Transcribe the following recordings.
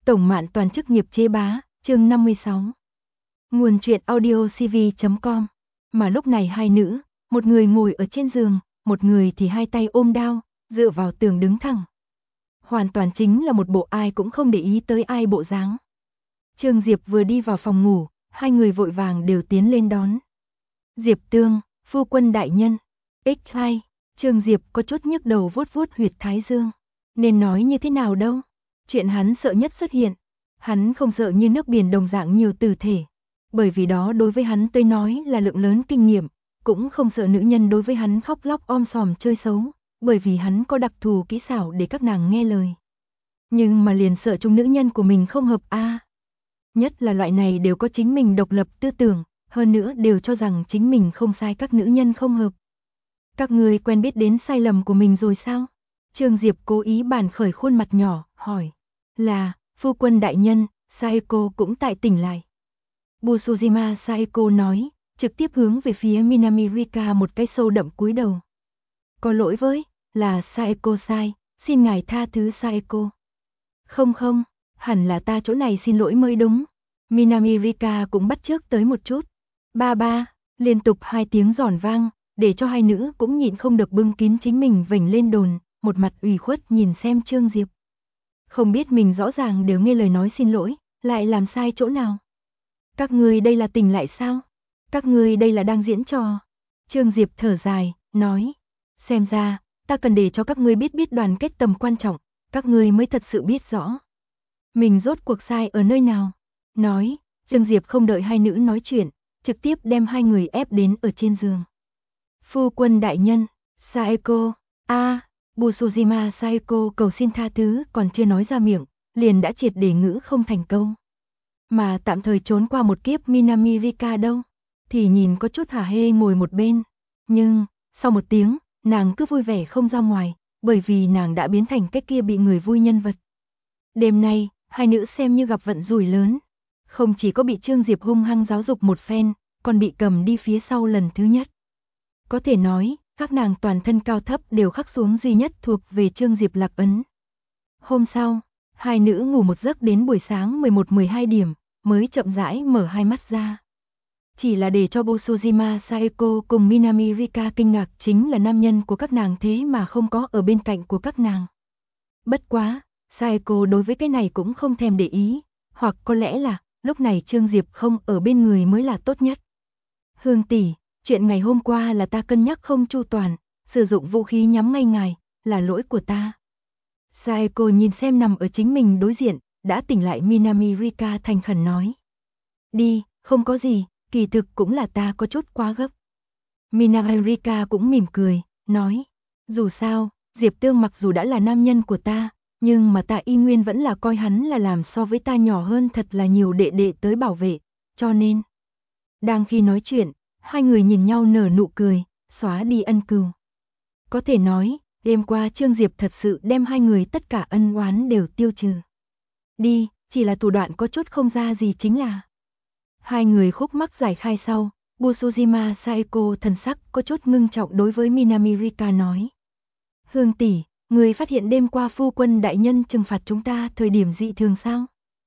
Tổng Mạn Toàn chức nghiệp chế bá, chương 56. Nguồn truyện audiocv.com. Mà lúc này hai nữ, một người ngồi ở trên giường, một người thì hai tay ôm đao, dựa vào tường đứng thẳng. Hoàn toàn chính là một bộ ai cũng không để ý tới ai bộ dáng. Trương Diệp vừa đi vào phòng ngủ, hai người vội vàng đều tiến lên đón. Diệp Tương, phu quân đại nhân. X2, Trương Diệp có chút nhức đầu vuốt vuốt huyệt thái dương. Nên nói như thế nào đâu? Chuyện hắn sợ nhất xuất hiện. Hắn không sợ như nước biển đồng dạng nhiều từ thể. Bởi vì đó đối với hắn tới nói là lượng lớn kinh nghiệm. Cũng không sợ nữ nhân đối với hắn khóc lóc om sòm chơi xấu. Bởi vì hắn có đặc thù kỹ xảo để các nàng nghe lời. Nhưng mà liền sợ chung nữ nhân của mình không hợp a. Nhất là loại này đều có chính mình độc lập tư tưởng. Hơn nữa đều cho rằng chính mình không sai, các nữ nhân không hợp. Các người quen biết đến sai lầm của mình rồi sao? Trương Diệp cố ý bàn khởi khuôn mặt nhỏ, hỏi. Là, phu quân đại nhân, Saeko cũng tại tỉnh lại. Busujima Saeko nói, trực tiếp hướng về phía Minami Rika một cái sâu đậm cúi đầu. Có lỗi với, là Saeko sai, xin ngài tha thứ Saeko. Không, hẳn là ta chỗ này xin lỗi mới đúng. Minami Rika cũng bắt chước tới một chút. Ba, liên tục hai tiếng giòn vang, để cho hai nữ cũng nhịn không được bưng kín chính mình vểnh lên đồn, một mặt ủy khuất nhìn xem Trương Diệp. Không biết mình rõ ràng đều nghe lời nói xin lỗi, lại làm sai chỗ nào. Các người đây là tỉnh lại sao? Các người đây là đang diễn trò. Trương Diệp thở dài, nói. Xem ra, ta cần để cho các ngươi biết đoàn kết tầm quan trọng, các ngươi mới thật sự biết rõ. Mình rốt cuộc sai ở nơi nào? Nói, Trương Diệp không đợi hai nữ nói chuyện, trực tiếp đem hai người ép đến ở trên giường. Phu quân đại nhân, Saeko, Busujima Saeko cầu xin tha thứ còn chưa nói ra miệng, liền đã triệt để ngữ không thành câu. Mà tạm thời trốn qua một kiếp Minami Rika đâu, thì nhìn có chút hả hê ngồi một bên. Nhưng, sau một tiếng, nàng cứ vui vẻ không ra ngoài, bởi vì nàng đã biến thành cái kia bị người vui nhân vật. Đêm nay, hai nữ xem như gặp vận rủi lớn. Không chỉ có bị Trương Diệp hung hăng giáo dục một phen, còn bị cầm đi phía sau lần thứ nhất. Có thể nói, các nàng toàn thân cao thấp đều khắc xuống duy nhất thuộc về Trương Diệp lạc ấn. Hôm sau, hai nữ ngủ một giấc đến buổi sáng 11-12 điểm, mới chậm rãi mở hai mắt ra. Chỉ là để cho Busujima Saeko cùng Minami Rika kinh ngạc chính là nam nhân của các nàng thế mà không có ở bên cạnh của các nàng. Bất quá, Saeko đối với cái này cũng không thèm để ý, hoặc có lẽ là lúc này Trương Diệp không ở bên người mới là tốt nhất. Hương tỷ, chuyện ngày hôm qua là ta cân nhắc không chu toàn, sử dụng vũ khí nhắm ngay ngài, là lỗi của ta. Saeko nhìn xem nằm ở chính mình đối diện, đã tỉnh lại Minami Rika thành khẩn nói. Đi, không có gì, kỳ thực cũng là ta có chút quá gấp. Minami Rika cũng mỉm cười, nói. Dù sao, Diệp Tương mặc dù đã là nam nhân của ta, nhưng mà ta y nguyên vẫn là coi hắn là làm so với ta nhỏ hơn thật là nhiều đệ đệ tới bảo vệ, cho nên. Đang khi nói chuyện, hai người nhìn nhau nở nụ cười, xóa đi ân cừu. Có thể nói, đêm qua Trương Diệp thật sự đem hai người tất cả ân oán đều tiêu trừ. Đi, chỉ là thủ đoạn có chút không ra gì chính là. Hai người khúc mắc giải khai sau, Busujima Saeko thần sắc có chút ngưng trọng đối với Minami Rika nói. Hương tỷ, người phát hiện đêm qua phu quân đại nhân trừng phạt chúng ta thời điểm dị thường sao?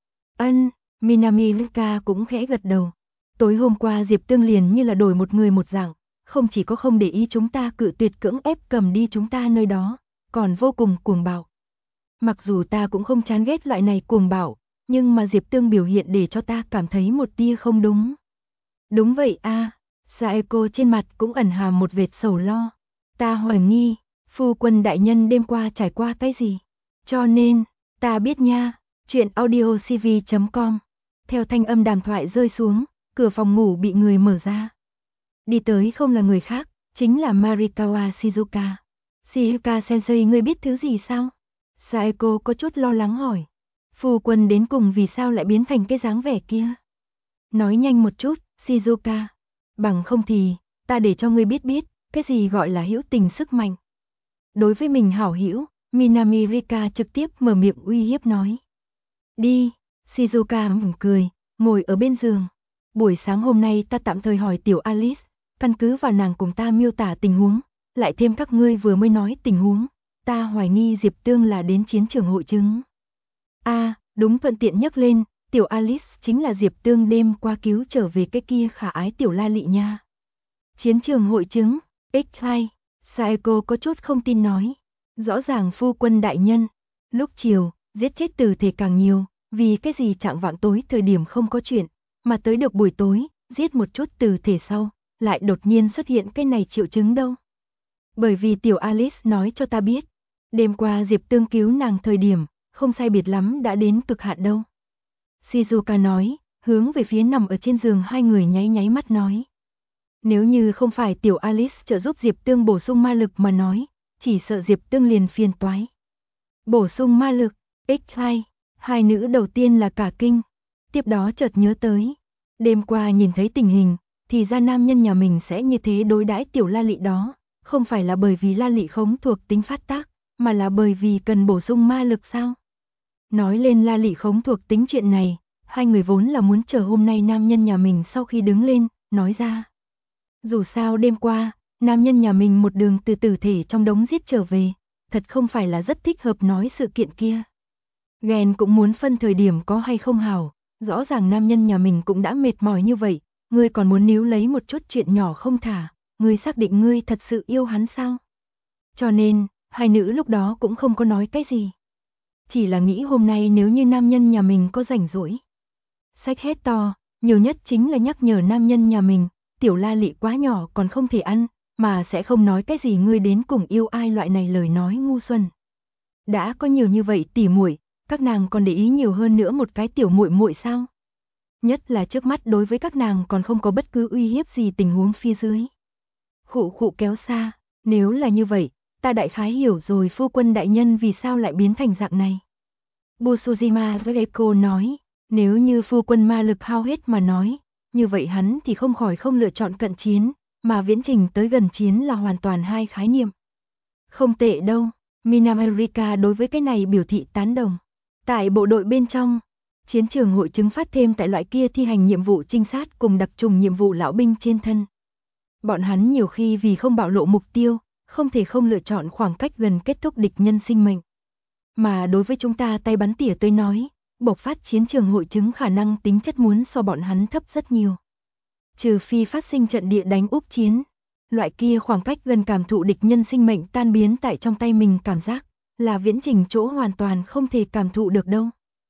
Minami Rika cũng khẽ gật đầu. Tối hôm qua Diệp Tương liền như là đổi một người một dạng, không chỉ có không để ý chúng ta cự tuyệt cưỡng ép cầm đi chúng ta nơi đó, còn vô cùng cuồng bạo. Mặc dù ta cũng không chán ghét loại này cuồng bạo, nhưng mà Diệp Tương biểu hiện để cho ta cảm thấy một tia không đúng. Đúng vậy Saeko trên mặt cũng ẩn hàm một vệt sầu lo. Ta hoài nghi, phu quân đại nhân đêm qua trải qua cái gì? Cho nên, ta biết nha, chuyện audiocv.com. Theo thanh âm đàm thoại rơi xuống, cửa phòng ngủ bị người mở ra. Đi tới không là người khác, chính là Marikawa Shizuka. Shizuka sensei, ngươi biết thứ gì sao? Saeko có chút lo lắng hỏi. Phu quân đến cùng vì sao lại biến thành cái dáng vẻ kia? Nói nhanh một chút, Shizuka. Bằng không thì, ta để cho ngươi biết, cái gì gọi là hữu tình sức mạnh. Đối với mình hảo hữu, Minami Rika trực tiếp mở miệng uy hiếp nói. Đi, Shizuka mỉm cười, ngồi ở bên giường. Buổi sáng hôm nay ta tạm thời hỏi tiểu Alice, căn cứ vào nàng cùng ta miêu tả tình huống, lại thêm các ngươi vừa mới nói tình huống, ta hoài nghi Diệp Tương là đến chiến trường hội chứng. Đúng thuận tiện nhắc lên, tiểu Alice chính là Diệp Tương đêm qua cứu trở về cái kia khả ái tiểu La Lị nha. Chiến trường hội chứng, X2, Saeko có chút không tin nói. Rõ ràng phu quân đại nhân, lúc chiều, giết chết tử thể càng nhiều, vì cái gì chạng vạng tối thời điểm không có chuyện, mà tới được buổi tối, giết một chút tử thể sau, lại đột nhiên xuất hiện cái này triệu chứng đâu. Bởi vì tiểu Alice nói cho ta biết, đêm qua Diệp Tương cứu nàng thời điểm, không sai biệt lắm đã đến cực hạn đâu. Shizuka nói, hướng về phía nằm ở trên giường hai người nháy nháy mắt nói. Nếu như không phải tiểu Alice trợ giúp Diệp Tương bổ sung ma lực mà nói, chỉ sợ Diệp Tương liền phiền toái. Bổ sung ma lực, X2, hai nữ đầu tiên là cả kinh, tiếp đó chợt nhớ tới. Đêm qua nhìn thấy tình hình, thì ra nam nhân nhà mình sẽ như thế đối đãi tiểu La Lị đó, không phải là bởi vì La Lị khống thuộc tính phát tác, mà là bởi vì cần bổ sung ma lực sao? Nói lên La Lị khống thuộc tính chuyện này, hai người vốn là muốn chờ hôm nay nam nhân nhà mình sau khi đứng lên, nói ra. Dù sao đêm qua, nam nhân nhà mình một đường từ tử thể trong đống giết trở về, thật không phải là rất thích hợp nói sự kiện kia. Ghen cũng muốn phân thời điểm có hay không hảo, rõ ràng nam nhân nhà mình cũng đã mệt mỏi như vậy, ngươi còn muốn níu lấy một chút chuyện nhỏ không thả, ngươi xác định ngươi thật sự yêu hắn sao? Cho nên, hai nữ lúc đó cũng không có nói cái gì. Chỉ là nghĩ hôm nay nếu như nam nhân nhà mình có rảnh rỗi. Sách hét to, nhiều nhất chính là nhắc nhở nam nhân nhà mình, tiểu La Lị quá nhỏ còn không thể ăn, mà sẽ không nói cái gì ngươi đến cùng yêu ai loại này lời nói ngu xuẩn. Đã có nhiều như vậy tỉ muội, các nàng còn để ý nhiều hơn nữa một cái tiểu muội muội sao? Nhất là trước mắt đối với các nàng còn không có bất cứ uy hiếp gì tình huống phía dưới. Khụ khụ kéo xa, nếu là như vậy, ta đại khái hiểu rồi phu quân đại nhân vì sao lại biến thành dạng này. Busujima Zoreko nói, nếu như phu quân ma lực hao hết mà nói, như vậy hắn thì không khỏi không lựa chọn cận chiến, mà viễn trình tới gần chiến là hoàn toàn hai khái niệm. Không tệ đâu, Minamerica đối với cái này biểu thị tán đồng. Tại bộ đội bên trong, chiến trường hội chứng phát thêm tại loại kia thi hành nhiệm vụ trinh sát cùng đặc trùng nhiệm vụ lão binh trên thân. Bọn hắn nhiều khi vì không bạo lộ mục tiêu, không thể không lựa chọn khoảng cách gần kết thúc địch nhân sinh mệnh. Mà đối với chúng ta tay bắn tỉa tới nói, bộc phát chiến trường hội chứng khả năng tính chất muốn so bọn hắn thấp rất nhiều. Trừ phi phát sinh trận địa đánh úp chiến, loại kia khoảng cách gần cảm thụ địch nhân sinh mệnh tan biến tại trong tay mình cảm giác, là viễn trình chỗ hoàn toàn không thể cảm thụ được đâu.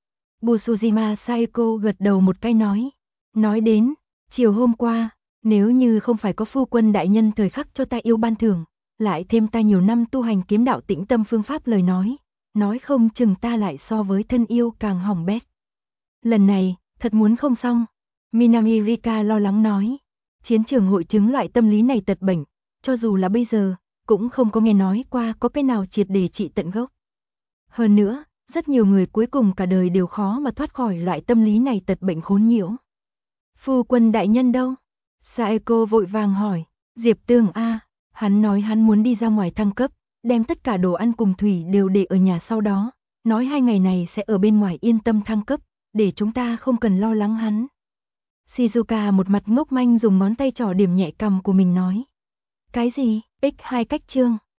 Busujima Saeko gật đầu một cái nói đến, chiều hôm qua, nếu như không phải có phu quân đại nhân thời khắc cho ta yêu ban thưởng, lại thêm ta nhiều năm tu hành kiếm đạo tĩnh tâm phương pháp lời nói không chừng ta lại so với thân yêu càng hỏng bét. Lần này, thật muốn không xong. Minami Rika lo lắng nói, chiến trường hội chứng loại tâm lý này tật bệnh, cho dù là bây giờ, cũng không có nghe nói qua có cái nào triệt để trị tận gốc. Hơn nữa, rất nhiều người cuối cùng cả đời đều khó mà thoát khỏi loại tâm lý này tật bệnh khốn nhiễu. Phu quân đại nhân đâu? Saeko vội vàng hỏi, Diệp Tương a, hắn nói hắn muốn đi ra ngoài thăng cấp, đem tất cả đồ ăn cùng thủy đều để ở nhà sau đó, nói 2 ngày này sẽ ở bên ngoài yên tâm thăng cấp, để chúng ta không cần lo lắng hắn. Shizuka một mặt ngốc manh dùng ngón tay trỏ điểm nhẹ cằm của mình nói. Cái gì? X2 cách chương.